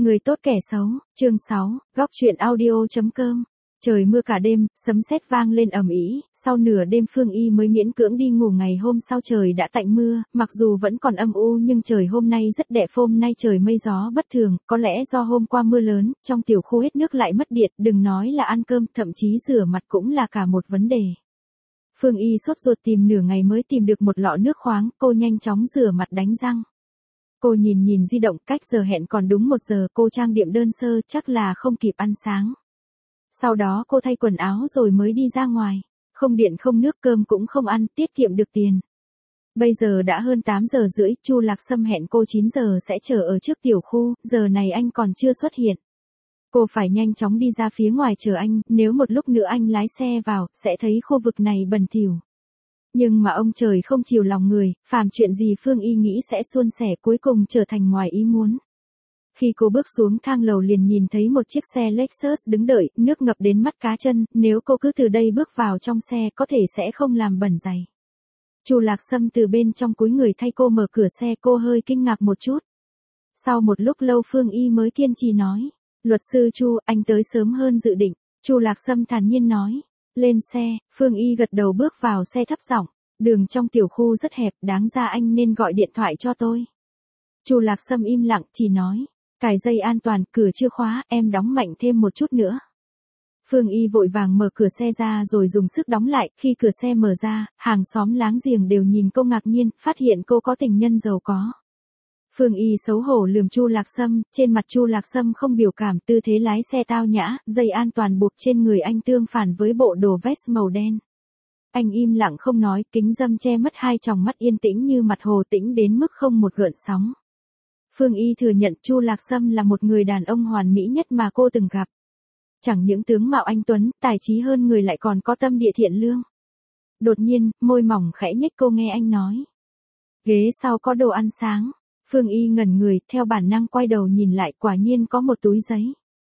Người tốt kẻ xấu, chương 6, góc truyện audio.com. Trời mưa cả đêm, sấm sét vang lên ầm ĩ, sau nửa đêm Phương Y mới miễn cưỡng đi ngủ. Ngày hôm sau trời đã tạnh mưa, mặc dù vẫn còn âm u nhưng trời hôm nay rất đẹp. Hôm nay trời mây gió bất thường, có lẽ do hôm qua mưa lớn, trong tiểu khu hết nước lại mất điện, đừng nói là ăn cơm, thậm chí rửa mặt cũng là cả một vấn đề. Phương Y sốt ruột tìm nửa ngày mới tìm được một lọ nước khoáng, cô nhanh chóng rửa mặt đánh răng. Cô nhìn di động, cách giờ hẹn còn đúng 1 giờ, cô trang điểm đơn sơ chắc là không kịp ăn sáng. Sau đó cô thay quần áo rồi mới đi ra ngoài. Không điện không nước, cơm cũng không ăn, tiết kiệm được tiền. Bây giờ đã hơn 8 giờ rưỡi, Chu Lạc Sâm hẹn cô 9 giờ sẽ chờ ở trước tiểu khu, giờ này anh còn chưa xuất hiện. Cô phải nhanh chóng đi ra phía ngoài chờ anh, nếu một lúc nữa anh lái xe vào, sẽ thấy khu vực này bẩn thỉu. Nhưng mà ông trời không chiều lòng người, phàm chuyện gì Phương Y nghĩ sẽ suôn sẻ cuối cùng trở thành ngoài ý muốn. Khi cô bước xuống thang lầu liền nhìn thấy một chiếc xe Lexus đứng đợi, nước ngập đến mắt cá chân, nếu cô cứ từ đây bước vào trong xe có thể sẽ không làm bẩn giày. Chu Lạc Sâm từ bên trong cúi người thay cô mở cửa xe, cô hơi kinh ngạc một chút. Sau một lúc lâu Phương Y mới kiên trì nói, luật sư Chu, anh tới sớm hơn dự định. Chu Lạc Sâm thản nhiên nói. Lên xe, Phương Y gật đầu bước vào xe thấp giọng, đường trong tiểu khu rất hẹp, đáng ra anh nên gọi điện thoại cho tôi. Chu Lạc Sâm im lặng, chỉ nói, cài dây an toàn, cửa chưa khóa, em đóng mạnh thêm một chút nữa. Phương Y vội vàng mở cửa xe ra rồi dùng sức đóng lại, khi cửa xe mở ra, hàng xóm láng giềng đều nhìn cô ngạc nhiên, phát hiện cô có tình nhân giàu có. Phương Y xấu hổ lườm Chu Lạc Sâm, trên mặt Chu Lạc Sâm không biểu cảm, tư thế lái xe tao nhã, dây an toàn buộc trên người anh tương phản với bộ đồ vest màu đen. Anh im lặng không nói, kính râm che mất hai tròng mắt yên tĩnh như mặt hồ, tĩnh đến mức không một gợn sóng. Phương Y thừa nhận Chu Lạc Sâm là một người đàn ông hoàn mỹ nhất mà cô từng gặp. Chẳng những tướng mạo anh tuấn, tài trí hơn người lại còn có tâm địa thiện lương. Đột nhiên, môi mỏng khẽ nhếch, cô nghe anh nói. Ghế sau có đồ ăn sáng. Phương Y ngẩn người, theo bản năng quay đầu nhìn lại, quả nhiên có một túi giấy.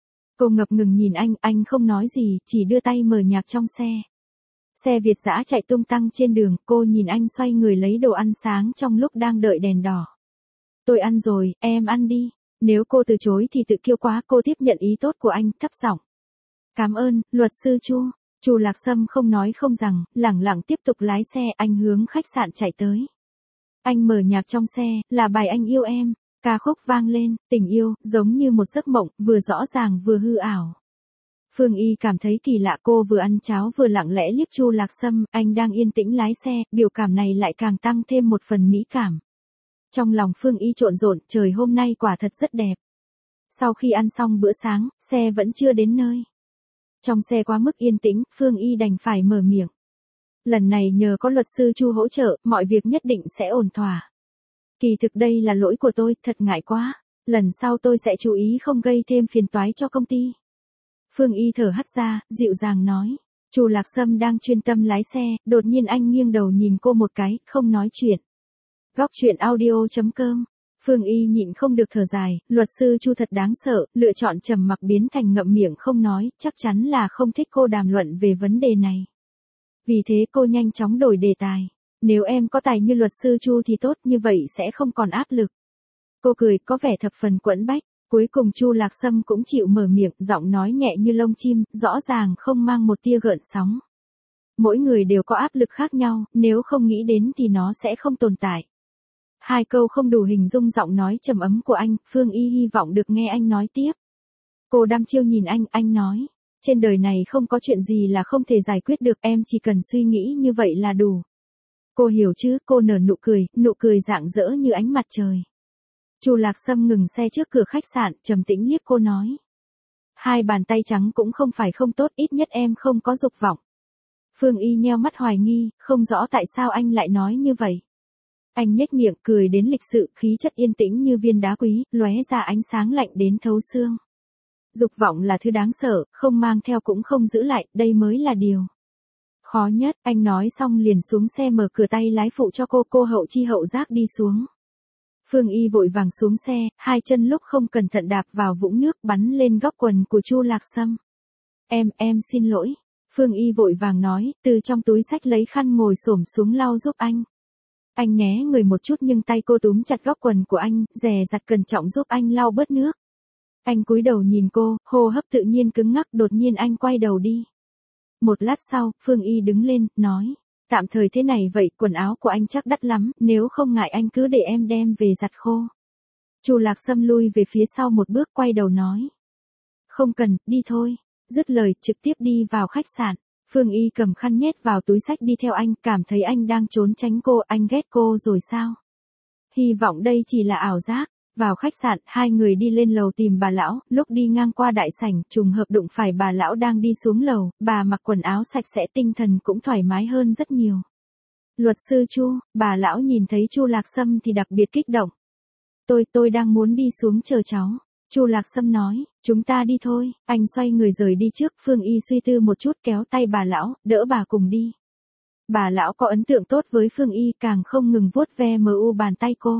Cô ngập ngừng nhìn anh không nói gì, chỉ đưa tay mở nhạc trong xe. Xe Việt dã chạy tung tăng trên đường, cô nhìn anh xoay người lấy đồ ăn sáng trong lúc đang đợi đèn đỏ. Tôi ăn rồi, em ăn đi. Nếu cô từ chối thì tự kiêu quá, cô tiếp nhận ý tốt của anh, thấp giọng. Cảm ơn, luật sư Chu. Chu Lạc Sâm không nói không rằng, lẳng lặng tiếp tục lái xe, anh hướng khách sạn chạy tới. Anh mở nhạc trong xe, là bài Anh Yêu Em, ca khúc vang lên, tình yêu, giống như một giấc mộng, vừa rõ ràng vừa hư ảo. Phương Y cảm thấy kỳ lạ, cô vừa ăn cháo vừa lặng lẽ liếc Chu Lạc Sâm, anh đang yên tĩnh lái xe, biểu cảm này lại càng tăng thêm một phần mỹ cảm. Trong lòng Phương Y trộn rộn, trời hôm nay quả thật rất đẹp. Sau khi ăn xong bữa sáng, xe vẫn chưa đến nơi. Trong xe quá mức yên tĩnh, Phương Y đành phải mở miệng. Lần này nhờ có luật sư Chu hỗ trợ, mọi việc nhất định sẽ ổn thỏa. Kỳ thực đây là lỗi của tôi, thật ngại quá. Lần sau tôi sẽ chú ý không gây thêm phiền toái cho công ty. Phương Y thở hắt ra, dịu dàng nói. Chu Lạc Sâm đang chuyên tâm lái xe, đột nhiên anh nghiêng đầu nhìn cô một cái, không nói chuyện. Góc truyện audio.com. Phương Y nhịn không được thở dài, luật sư Chu thật đáng sợ, lựa chọn trầm mặc biến thành ngậm miệng không nói, chắc chắn là không thích cô đàm luận về vấn đề này. Vì thế cô nhanh chóng đổi đề tài. Nếu em có tài như luật sư Chu thì tốt, như vậy sẽ không còn áp lực. Cô cười, có vẻ thập phần quẫn bách. Cuối cùng Chu Lạc Sâm cũng chịu mở miệng, giọng nói nhẹ như lông chim, rõ ràng không mang một tia gợn sóng. Mỗi người đều có áp lực khác nhau, nếu không nghĩ đến thì nó sẽ không tồn tại. Hai câu không đủ hình dung giọng nói trầm ấm của anh, Phương Y hy vọng được nghe anh nói tiếp. Cô đăm chiêu nhìn anh nói. Trên đời này không có chuyện gì là không thể giải quyết được, em chỉ cần suy nghĩ như vậy là đủ. Cô hiểu chứ, cô nở nụ cười rạng rỡ như ánh mặt trời. Chu Lạc Sâm ngừng xe trước cửa khách sạn, trầm tĩnh liếc cô nói. Hai bàn tay trắng cũng không phải không tốt, ít nhất em không có dục vọng. Phương Y nheo mắt hoài nghi, không rõ tại sao anh lại nói như vậy. Anh nhếch miệng cười đến lịch sự, khí chất yên tĩnh như viên đá quý, lóe ra ánh sáng lạnh đến thấu xương. Dục vọng là thứ đáng sợ, không mang theo cũng không giữ lại, đây mới là điều khó nhất. Anh nói xong liền xuống xe mở cửa tay lái phụ cho cô hậu chi hậu giác đi xuống. Phương Y vội vàng xuống xe, hai chân lúc không cẩn thận đạp vào vũng nước bắn lên góc quần của Chu Lạc Sâm. Em xin lỗi. Phương Y vội vàng nói, từ trong túi xách lấy khăn ngồi xổm xuống lau giúp anh. Anh né người một chút nhưng tay cô túm chặt góc quần của anh, dè dặt cẩn trọng giúp anh lau bớt nước. Anh cúi đầu nhìn cô, hô hấp tự nhiên cứng ngắc, đột nhiên anh quay đầu đi. Một lát sau, Phương Y đứng lên, nói. Tạm thời thế này vậy, quần áo của anh chắc đắt lắm, nếu không ngại anh cứ để em đem về giặt khô. Chu Lạc Sâm lui về phía sau một bước, quay đầu nói. Không cần, đi thôi. Dứt lời, trực tiếp đi vào khách sạn. Phương Y cầm khăn nhét vào túi xách đi theo anh, cảm thấy anh đang trốn tránh cô, anh ghét cô rồi sao? Hy vọng đây chỉ là ảo giác. Vào khách sạn, hai người đi lên lầu tìm bà lão, lúc đi ngang qua đại sảnh, trùng hợp đụng phải bà lão đang đi xuống lầu, bà mặc quần áo sạch sẽ, tinh thần cũng thoải mái hơn rất nhiều. Luật sư Chu, bà lão nhìn thấy Chu Lạc Sâm thì đặc biệt kích động. Tôi đang muốn đi xuống chờ cháu. Chu Lạc Sâm nói, chúng ta đi thôi. Anh xoay người rời đi trước, Phương Y suy tư một chút kéo tay bà lão, đỡ bà cùng đi. Bà lão có ấn tượng tốt với Phương Y, càng không ngừng vuốt ve bàn tay cô.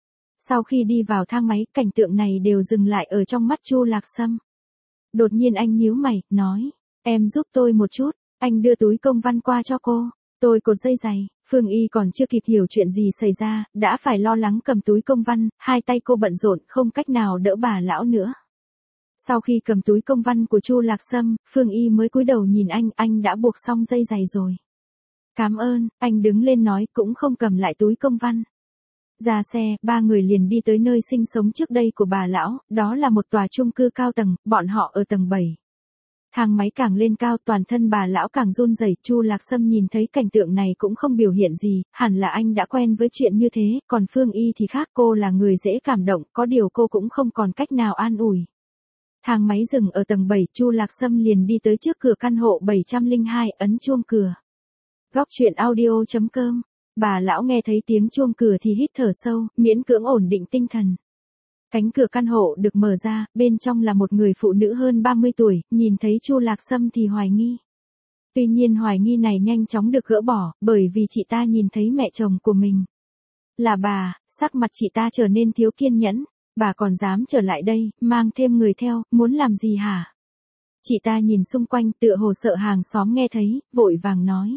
Sau khi đi vào thang máy, cảnh tượng này đều dừng lại ở trong mắt Chu Lạc Sâm. Đột nhiên anh nhíu mày, nói, em giúp tôi một chút. Anh đưa túi công văn qua cho cô. Tôi cột dây giày. Phương Y còn chưa kịp hiểu chuyện gì xảy ra, đã phải lo lắng cầm túi công văn, hai tay cô bận rộn, không cách nào đỡ bà lão nữa. Sau khi cầm túi công văn của Chu Lạc Sâm, Phương Y mới cúi đầu nhìn anh đã buộc xong dây giày rồi. Cảm ơn, anh đứng lên nói, cũng không cầm lại túi công văn. Ra xe, ba người liền đi tới nơi sinh sống trước đây của bà lão, đó là một tòa chung cư cao tầng, bọn họ ở tầng 7. Thang máy càng lên cao, toàn thân bà lão càng run rẩy. Chu Lạc Sâm nhìn thấy cảnh tượng này cũng không biểu hiện gì, hẳn là anh đã quen với chuyện như thế, còn Phương Y thì khác, cô là người dễ cảm động, có điều cô cũng không còn cách nào an ủi. Thang máy dừng ở tầng 7, Chu Lạc Sâm liền đi tới trước cửa căn hộ 702, ấn chuông cửa. Góc truyện audio.com. Bà lão nghe thấy tiếng chuông cửa thì hít thở sâu, miễn cưỡng ổn định tinh thần. Cánh cửa căn hộ được mở ra, bên trong là một người phụ nữ hơn 30 tuổi, nhìn thấy Chu Lạc Sâm thì hoài nghi. Tuy nhiên hoài nghi này nhanh chóng được gỡ bỏ, bởi vì chị ta nhìn thấy mẹ chồng của mình. Là bà, sắc mặt chị ta trở nên thiếu kiên nhẫn, bà còn dám trở lại đây, mang thêm người theo, muốn làm gì hả? Chị ta nhìn xung quanh tựa hồ sợ hàng xóm nghe thấy, vội vàng nói.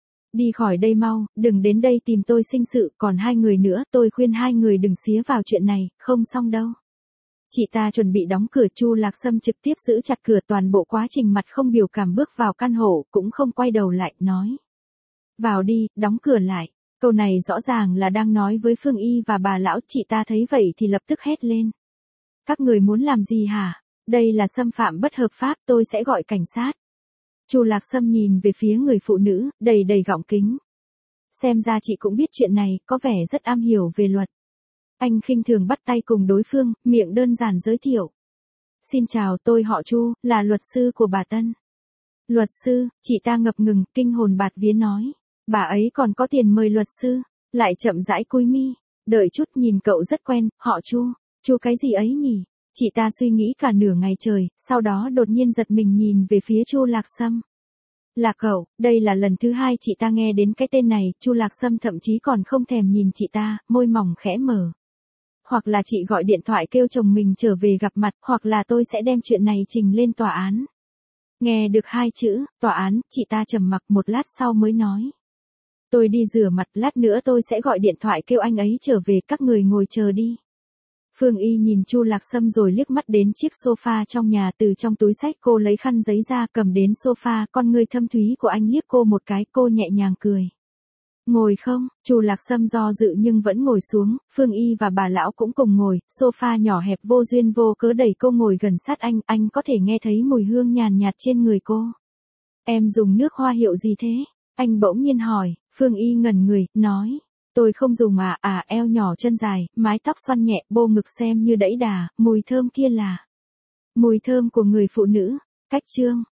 Đi khỏi đây mau, đừng đến đây tìm tôi sinh sự, còn hai người nữa, tôi khuyên hai người đừng xía vào chuyện này, không xong đâu. Chị ta chuẩn bị đóng cửa, Chu Lạc Sâm trực tiếp giữ chặt cửa, toàn bộ quá trình mặt không biểu cảm bước vào căn hộ, cũng không quay đầu lại, nói. Vào đi, đóng cửa lại. Câu này rõ ràng là đang nói với Phương Y và bà lão, chị ta thấy vậy thì lập tức hét lên. Các người muốn làm gì hả? Đây là xâm phạm bất hợp pháp, tôi sẽ gọi cảnh sát. Chu Lạc Sâm nhìn về phía người phụ nữ, đầy gọng kính. Xem ra chị cũng biết chuyện này, có vẻ rất am hiểu về luật. Anh khinh thường bắt tay cùng đối phương, miệng đơn giản giới thiệu. Xin chào, tôi họ Chu, là luật sư của bà Tân. Luật sư, chị ta ngập ngừng, kinh hồn bạt vía nói. Bà ấy còn có tiền mời luật sư, lại chậm rãi cúi mi. Đợi chút, nhìn cậu rất quen, họ Chu. Chu cái gì ấy nhỉ? Chị ta suy nghĩ cả nửa ngày trời, sau đó đột nhiên giật mình nhìn về phía Chu Lạc Sâm. Là cậu, đây là lần thứ hai chị ta nghe đến cái tên này, Chu Lạc Sâm thậm chí còn không thèm nhìn chị ta, môi mỏng khẽ mở. Hoặc là chị gọi điện thoại kêu chồng mình trở về gặp mặt, hoặc là tôi sẽ đem chuyện này trình lên tòa án. Nghe được hai chữ, tòa án, chị ta trầm mặc một lát sau mới nói. Tôi đi rửa mặt, lát nữa tôi sẽ gọi điện thoại kêu anh ấy trở về, các người ngồi chờ đi. Phương Y nhìn Chu Lạc Sâm rồi liếc mắt đến chiếc sofa trong nhà, từ trong túi xách cô lấy khăn giấy ra cầm đến sofa, con ngươi thâm thúy của anh liếc cô một cái, cô nhẹ nhàng cười. Ngồi không? Chu Lạc Sâm do dự nhưng vẫn ngồi xuống, Phương Y và bà lão cũng cùng ngồi, sofa nhỏ hẹp vô duyên vô cớ đẩy cô ngồi gần sát anh có thể nghe thấy mùi hương nhàn nhạt trên người cô. Em dùng nước hoa hiệu gì thế? Anh bỗng nhiên hỏi, Phương Y ngẩn người, nói. Tôi không dùng eo nhỏ chân dài, mái tóc xoăn nhẹ, bô ngực xem như đẫy đà, mùi thơm kia là mùi thơm của người phụ nữ. Cách chương.